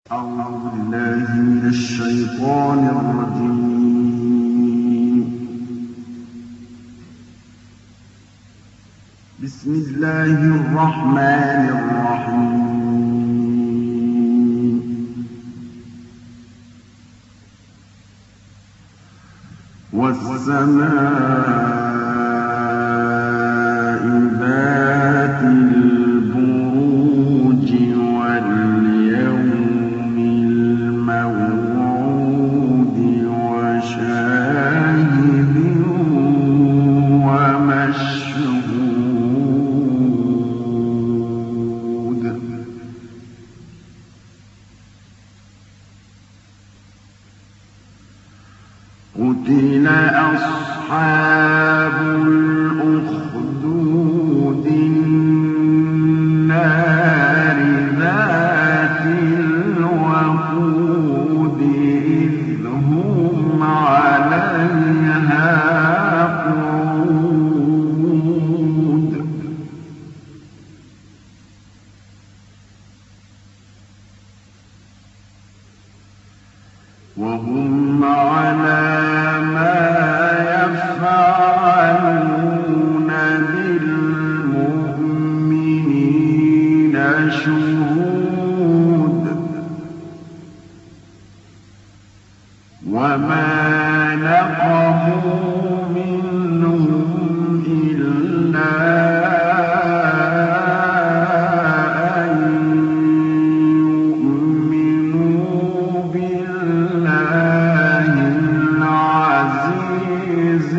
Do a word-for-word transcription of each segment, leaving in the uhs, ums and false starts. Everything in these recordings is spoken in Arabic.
أعوذ بالله من الشيطان الرجيم. بسم الله الرحمن الرحيم. والسماء ذات البروج واليوم الموعود وشاهد ومشهود. قتل أصحاب الأخدود النار ذات الوقود إذ هم عليها قعود. وهم على ما يفعلون بالمؤمنين شهود. وما نقموا منهم إلا أن يؤمنوا بالله العزيز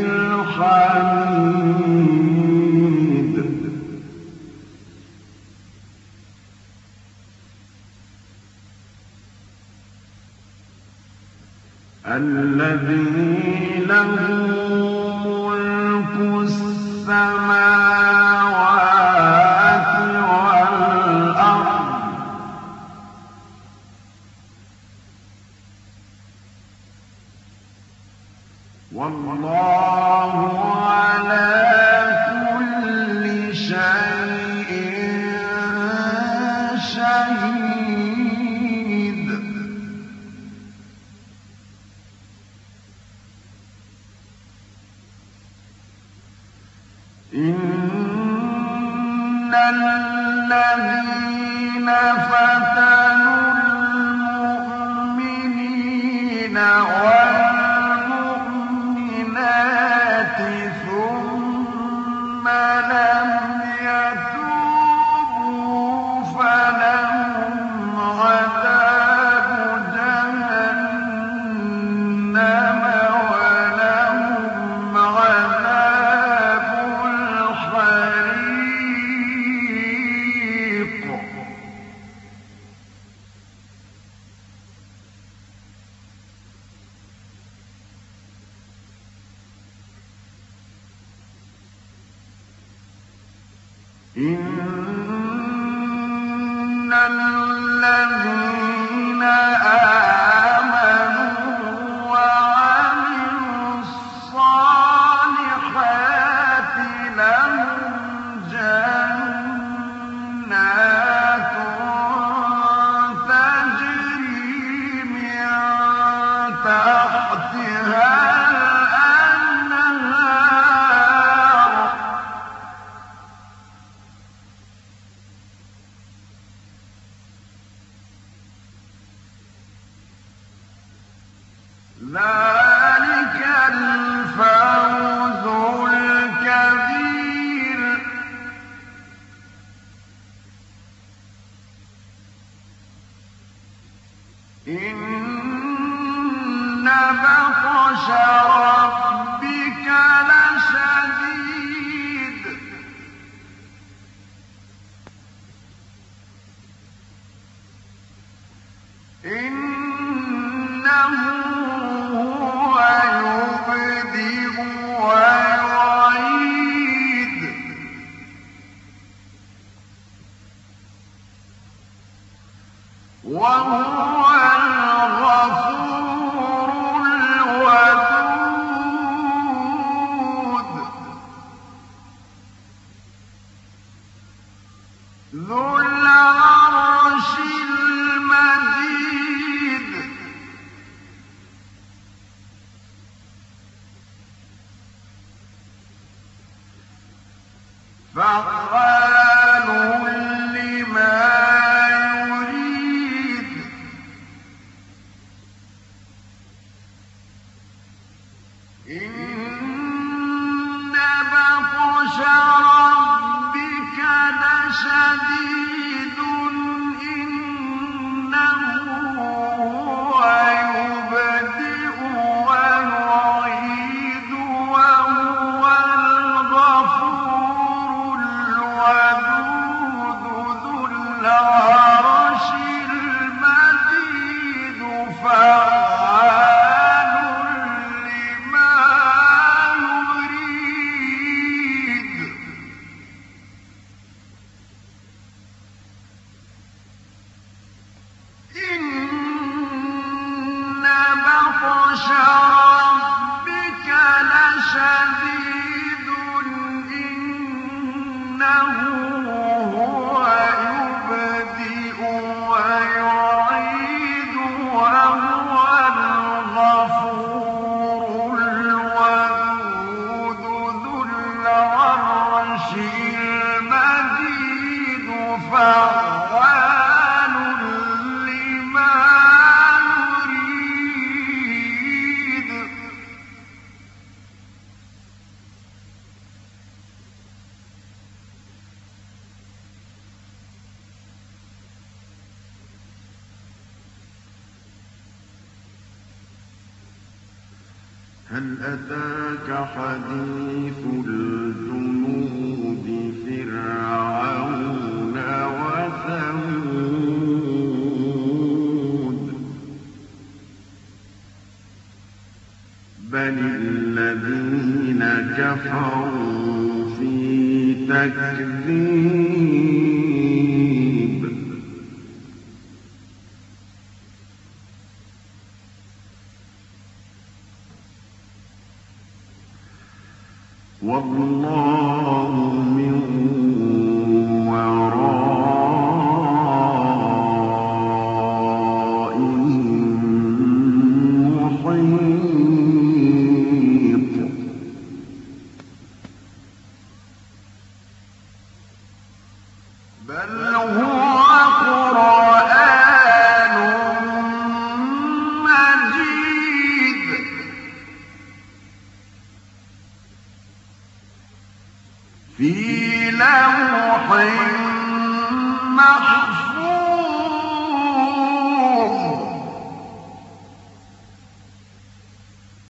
الحميد. الذي له ملك السماوات والأرض والله على كل شيء شهيد. إن الذين فتنوا المؤمنين والمؤمنات ثم لم يتوبوا فلهم عذاب جهنم ولهم عذاب الحريق. إن الذين آمنوا وعملوا الصالحات لهم جنات تجري من تحتها الأنهار ذلك الفوز الكبير. إن بطش ربك لشديد. إنه هو يبدئ ويعيد. وهو الغفور الودود ذو العرش المجيد. فعال لما يريد إن بطش ربك لشديد إنه هو يبدئ ويعيد وهو الغفور الودود ذو العرش المجيد فعال لما يريد إن بطش ربك لشديد إنه هو يبدئ ويعيد وهو الغفور الودود ذو العرش المجيد فعال لما يريد هل أتاك حديث الجنود فرعون وثمود بل الذين كفروا في تكذيب والله من ورائهم محيط بل هو قرآن مجيد في لوح محفوظ